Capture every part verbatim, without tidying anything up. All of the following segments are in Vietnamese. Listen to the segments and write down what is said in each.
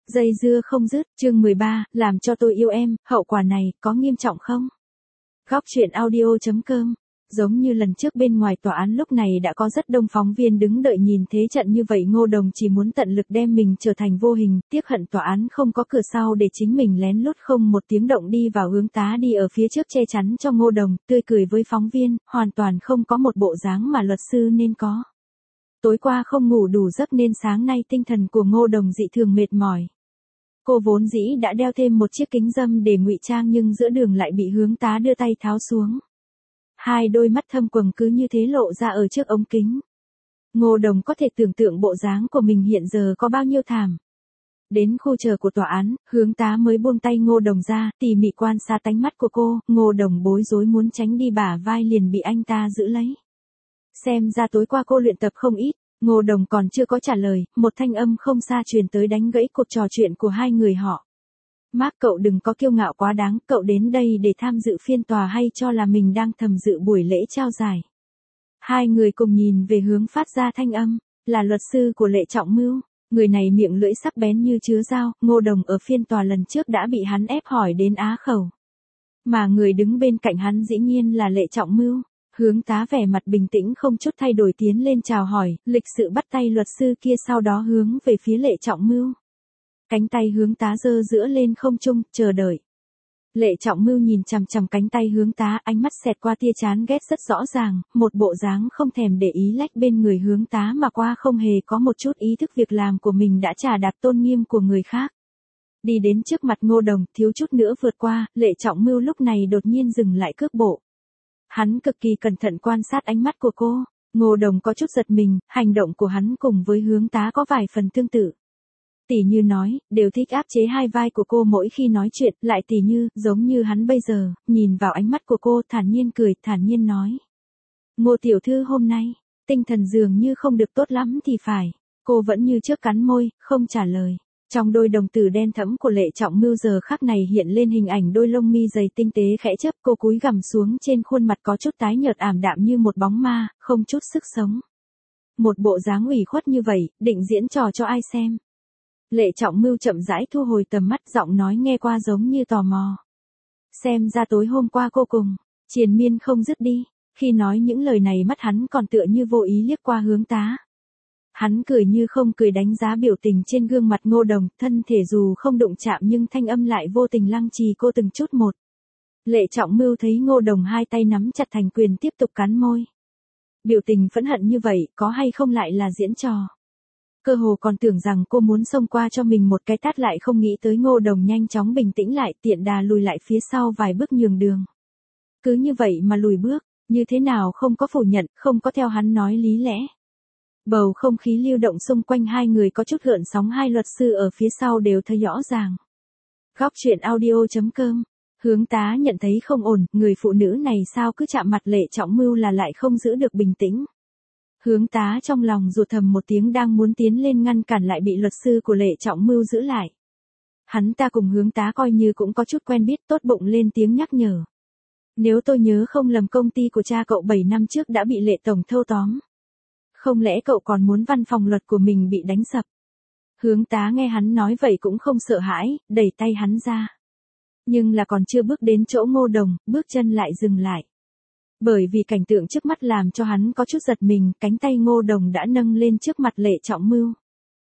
Dây dưa không dứt, chương mười ba, làm cho tôi yêu em, hậu quả này, có nghiêm trọng không? Góc truyện audio.com. Giống như lần trước bên ngoài tòa án lúc này đã có rất đông phóng viên đứng đợi nhìn thế trận như vậy, Ngô Đồng chỉ muốn tận lực đem mình trở thành vô hình, tiếc hận tòa án không có cửa sau để chính mình lén lút không một tiếng động đi vào, hướng tá đi ở phía trước che chắn cho Ngô Đồng, tươi cười với phóng viên, hoàn toàn không có một bộ dáng mà luật sư nên có. Tối qua không ngủ đủ giấc nên sáng nay tinh thần của Ngô Đồng dị thường mệt mỏi. Cô vốn dĩ đã đeo thêm một chiếc kính râm để ngụy trang nhưng giữa đường lại bị hướng tá đưa tay tháo xuống. Hai đôi mắt thâm quầng cứ như thế lộ ra ở trước ống kính. Ngô Đồng có thể tưởng tượng bộ dáng của mình hiện giờ có bao nhiêu thảm. Đến khu chờ của tòa án, hướng tá mới buông tay Ngô Đồng ra, tỉ mỉ quan sát ánh mắt của cô, Ngô Đồng bối rối muốn tránh đi, bả vai liền bị anh ta giữ lấy. Xem ra tối qua cô luyện tập không ít. Ngô Đồng còn chưa có trả lời, một thanh âm không xa truyền tới đánh gãy cuộc trò chuyện của hai người họ. Mark, cậu đừng có kiêu ngạo quá đáng, cậu đến đây để tham dự phiên tòa hay cho là mình đang thầm dự buổi lễ trao giải? Hai người cùng nhìn về hướng phát ra thanh âm, là luật sư của Lệ Trọng Mưu. Người này miệng lưỡi sắc bén như chứa dao, Ngô Đồng ở phiên tòa lần trước đã bị hắn ép hỏi đến á khẩu. Mà người đứng bên cạnh hắn dĩ nhiên là Lệ Trọng Mưu. Hướng tá vẻ mặt bình tĩnh không chút thay đổi tiến lên chào hỏi, lịch sự bắt tay luật sư kia, sau đó hướng về phía Lệ Trọng Mưu. Cánh tay hướng tá giơ giữa lên không trung, chờ đợi. Lệ Trọng Mưu nhìn chằm chằm cánh tay hướng tá, ánh mắt xẹt qua tia chán ghét rất rõ ràng, một bộ dáng không thèm để ý lách bên người hướng tá mà qua, không hề có một chút ý thức việc làm của mình đã chà đạp tôn nghiêm của người khác. Đi đến trước mặt Ngô Đồng, thiếu chút nữa vượt qua, Lệ Trọng Mưu lúc này đột nhiên dừng lại cước bộ. Hắn cực kỳ cẩn thận quan sát ánh mắt của cô, Ngô Đồng có chút giật mình, hành động của hắn cùng với hướng tá có vài phần tương tự. Tỉ như nói, đều thích áp chế hai vai của cô mỗi khi nói chuyện, lại tỉ như, giống như hắn bây giờ, nhìn vào ánh mắt của cô, thản nhiên cười, thản nhiên nói. Ngô tiểu thư hôm nay, tinh thần dường như không được tốt lắm thì phải. Cô vẫn như trước cắn môi, không trả lời. Trong đôi đồng tử đen thẫm của Lệ Trọng Mưu giờ khắc này hiện lên hình ảnh đôi lông mi dày tinh tế khẽ chớp, cô cúi gằm xuống, trên khuôn mặt có chút tái nhợt ảm đạm như một bóng ma, không chút sức sống. Một bộ dáng ủy khuất như vậy, định diễn trò cho ai xem? Lệ Trọng Mưu chậm rãi thu hồi tầm mắt, giọng nói nghe qua giống như tò mò. Xem ra tối hôm qua cô cùng triền miên không dứt đi. Khi nói những lời này mắt hắn còn tựa như vô ý liếc qua hướng tá. Hắn cười như không cười đánh giá biểu tình trên gương mặt Ngô Đồng, thân thể dù không đụng chạm nhưng thanh âm lại vô tình lăng trì cô từng chút một. Lệ Trọng Mưu thấy Ngô Đồng hai tay nắm chặt thành quyền tiếp tục cắn môi. Biểu tình phẫn hận như vậy, có hay không lại là diễn trò? Cơ hồ còn tưởng rằng cô muốn xông qua cho mình một cái tát, lại không nghĩ tới Ngô Đồng nhanh chóng bình tĩnh lại, tiện đà lùi lại phía sau vài bước nhường đường. Cứ như vậy mà lùi bước, như thế nào không có phủ nhận, không có theo hắn nói lý lẽ. Bầu không khí lưu động xung quanh hai người có chút gợn sóng, hai luật sư ở phía sau đều thấy rõ ràng. Góc truyện audio.com. Hướng tá nhận thấy không ổn, người phụ nữ này sao cứ chạm mặt Lệ Trọng Mưu là lại không giữ được bình tĩnh. Hướng tá trong lòng ruột thầm một tiếng, đang muốn tiến lên ngăn cản lại bị luật sư của Lệ Trọng Mưu giữ lại. Hắn ta cùng hướng tá coi như cũng có chút quen biết, tốt bụng lên tiếng nhắc nhở. Nếu tôi nhớ không lầm, công ty của cha cậu bảy năm trước đã bị Lệ tổng thâu tóm. Không lẽ cậu còn muốn văn phòng luật của mình bị đánh sập? Hướng tá nghe hắn nói vậy cũng không sợ hãi, đẩy tay hắn ra. Nhưng là còn chưa bước đến chỗ Ngô Đồng, bước chân lại dừng lại. Bởi vì cảnh tượng trước mắt làm cho hắn có chút giật mình, cánh tay Ngô Đồng đã nâng lên trước mặt Lệ Trọng Mưu.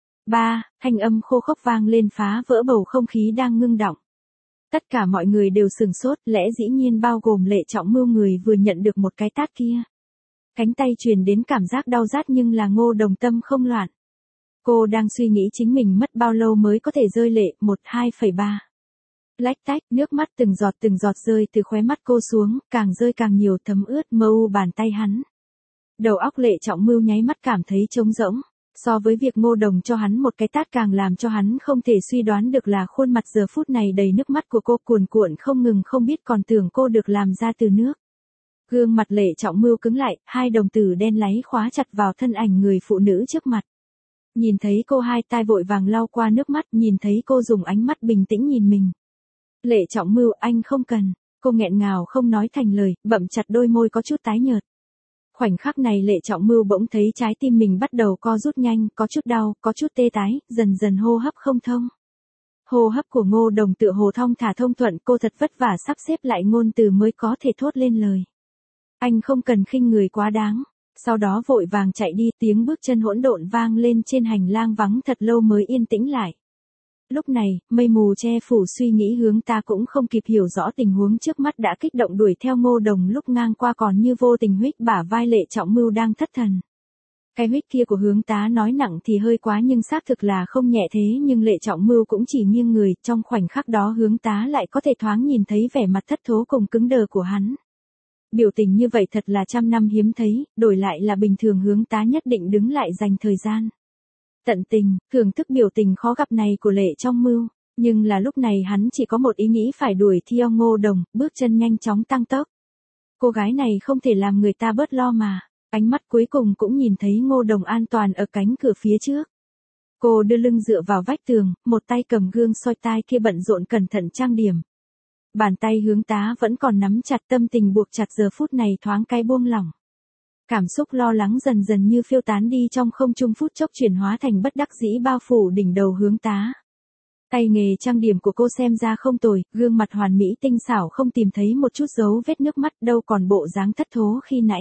Ba, thanh âm khô khốc vang lên phá vỡ bầu không khí đang ngưng đọng. Tất cả mọi người đều sửng sốt, lẽ dĩ nhiên bao gồm Lệ Trọng Mưu, người vừa nhận được một cái tát kia. Cánh tay truyền đến cảm giác đau rát, nhưng là Ngô Đồng tâm không loạn. Cô đang suy nghĩ chính mình mất bao lâu mới có thể rơi lệ, một, hai phẩy ba. Lách tách, nước mắt từng giọt từng giọt rơi từ khóe mắt cô xuống, càng rơi càng nhiều, thấm ướt mơ u bàn tay hắn. Đầu óc Lệ Trọng Mưu nháy mắt cảm thấy trống rỗng. So với việc Ngô Đồng cho hắn một cái tát, càng làm cho hắn không thể suy đoán được là khuôn mặt giờ phút này đầy nước mắt của cô cuồn cuộn không ngừng, không biết còn tưởng cô được làm ra từ nước. Gương mặt Lệ Trọng Mưu cứng lại, hai đồng tử đen láy khóa chặt vào thân ảnh người phụ nữ trước mặt. Nhìn thấy cô hai tay vội vàng lau qua nước mắt, nhìn thấy cô dùng ánh mắt bình tĩnh nhìn mình. Lệ Trọng Mưu, anh không cần. Cô nghẹn ngào không nói thành lời, bậm chặt đôi môi có chút tái nhợt. Khoảnh khắc này Lệ Trọng Mưu bỗng thấy trái tim mình bắt đầu co rút nhanh, có chút đau, có chút tê tái, dần dần hô hấp không thông. Hô hấp của Ngô Đồng tựa hồ thong thả thông thuận, cô thật vất vả sắp xếp lại ngôn từ mới có thể thốt lên lời. Anh không cần khinh người quá đáng. Sau đó vội vàng chạy đi, tiếng bước chân hỗn độn vang lên trên hành lang vắng thật lâu mới yên tĩnh lại. Lúc này, mây mù che phủ suy nghĩ Hướng Tá cũng không kịp hiểu rõ tình huống trước mắt đã kích động đuổi theo Ngô Đồng lúc ngang qua còn như vô tình huých bả vai Lệ Trọng Mưu đang thất thần. Cái huých kia của Hướng Tá nói nặng thì hơi quá nhưng xác thực là không nhẹ thế nhưng Lệ Trọng Mưu cũng chỉ nghiêng người, trong khoảnh khắc đó Hướng Tá lại có thể thoáng nhìn thấy vẻ mặt thất thố cùng cứng đờ của hắn. Biểu tình như vậy thật là trăm năm hiếm thấy, đổi lại là bình thường Hướng Tá nhất định đứng lại dành thời gian. Tận tình, thưởng thức biểu tình khó gặp này của Lệ Trọng Mưu, nhưng là lúc này hắn chỉ có một ý nghĩ phải đuổi theo Ngô Đồng, bước chân nhanh chóng tăng tốc. Cô gái này không thể làm người ta bớt lo mà, ánh mắt cuối cùng cũng nhìn thấy Ngô Đồng an toàn ở cánh cửa phía trước. Cô đưa lưng dựa vào vách tường, một tay cầm gương soi tai kia bận rộn cẩn thận trang điểm. Bàn tay Hướng Tá vẫn còn nắm chặt, tâm tình buộc chặt giờ phút này thoáng cái buông lỏng. Cảm xúc lo lắng dần dần như phiêu tán đi trong không trung, phút chốc chuyển hóa thành bất đắc dĩ bao phủ đỉnh đầu Hướng Tá. Tay nghề trang điểm của cô xem ra không tồi, gương mặt hoàn mỹ tinh xảo không tìm thấy một chút dấu vết nước mắt đâu còn bộ dáng thất thố khi nãy.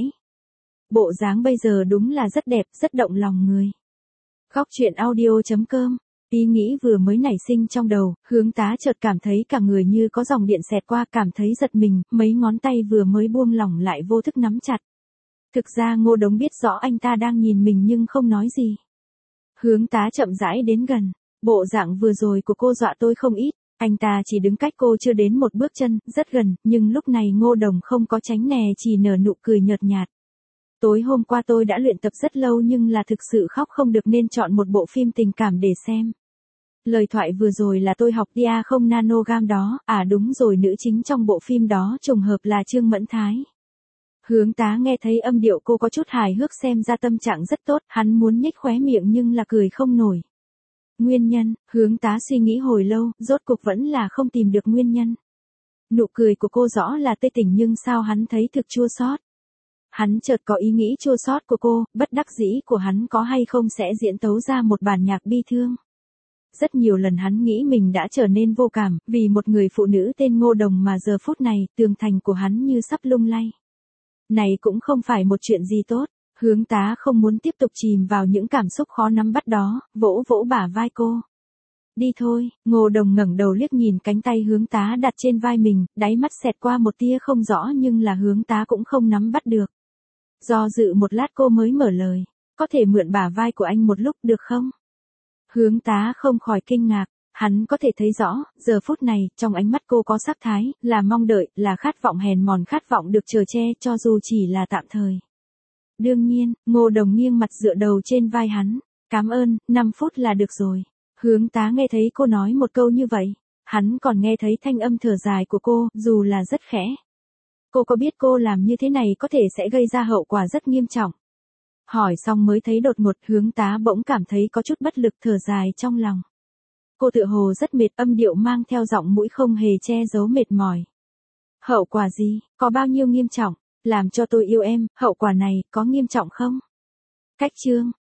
Bộ dáng bây giờ đúng là rất đẹp, rất động lòng người. Góc truyện audio chấm com. Ý nghĩ vừa mới nảy sinh trong đầu, Hướng Tá chợt cảm thấy cả người như có dòng điện xẹt qua, cảm thấy giật mình, mấy ngón tay vừa mới buông lỏng lại vô thức nắm chặt. Thực ra Ngô Đồng biết rõ anh ta đang nhìn mình nhưng không nói gì. Hướng Tá chậm rãi đến gần, bộ dạng vừa rồi của cô dọa tôi không ít, anh ta chỉ đứng cách cô chưa đến một bước chân, rất gần, nhưng lúc này Ngô Đồng không có tránh né, chỉ nở nụ cười nhợt nhạt. Tối hôm qua tôi đã luyện tập rất lâu nhưng là thực sự khóc không được nên chọn một bộ phim tình cảm để xem. Lời thoại vừa rồi là tôi học Dia không nanogam đó, à đúng rồi, nữ chính trong bộ phim đó trùng hợp là Trương Mẫn Thái. Hướng Tá nghe thấy âm điệu cô có chút hài hước, xem ra tâm trạng rất tốt, hắn muốn nhếch khóe miệng nhưng là cười không nổi. Nguyên nhân, Hướng Tá suy nghĩ hồi lâu, rốt cục vẫn là không tìm được nguyên nhân. Nụ cười của cô rõ là tươi tỉnh nhưng sao hắn thấy thực chua xót. Hắn chợt có ý nghĩ chua xót của cô, bất đắc dĩ của hắn có hay không sẽ diễn tấu ra một bản nhạc bi thương. Rất nhiều lần hắn nghĩ mình đã trở nên vô cảm, vì một người phụ nữ tên Ngô Đồng mà giờ phút này, tường thành của hắn như sắp lung lay. Này cũng không phải một chuyện gì tốt, Hướng Tá không muốn tiếp tục chìm vào những cảm xúc khó nắm bắt đó, vỗ vỗ bả vai cô. Đi thôi, Ngô Đồng ngẩng đầu liếc nhìn cánh tay Hướng Tá đặt trên vai mình, đáy mắt xẹt qua một tia không rõ nhưng là Hướng Tá cũng không nắm bắt được. Do dự một lát cô mới mở lời, có thể mượn bả vai của anh một lúc được không? Hướng Tá không khỏi kinh ngạc, hắn có thể thấy rõ, giờ phút này, trong ánh mắt cô có sắc thái, là mong đợi, là khát vọng hèn mòn, khát vọng được chở che cho dù chỉ là tạm thời. Đương nhiên, Ngô Đồng nghiêng mặt dựa đầu trên vai hắn, cảm ơn, năm phút là được rồi. Hướng Tá nghe thấy cô nói một câu như vậy, hắn còn nghe thấy thanh âm thở dài của cô, dù là rất khẽ. Cô có biết cô làm như thế này có thể sẽ gây ra hậu quả rất nghiêm trọng. Hỏi xong mới thấy đột ngột, Hướng Tá bỗng cảm thấy có chút bất lực, thở dài trong lòng. Cô tựa hồ rất mệt, âm điệu mang theo giọng mũi không hề che giấu mệt mỏi. Hậu quả gì, có bao nhiêu nghiêm trọng, làm cho tôi yêu em, hậu quả này có nghiêm trọng không? Cách chương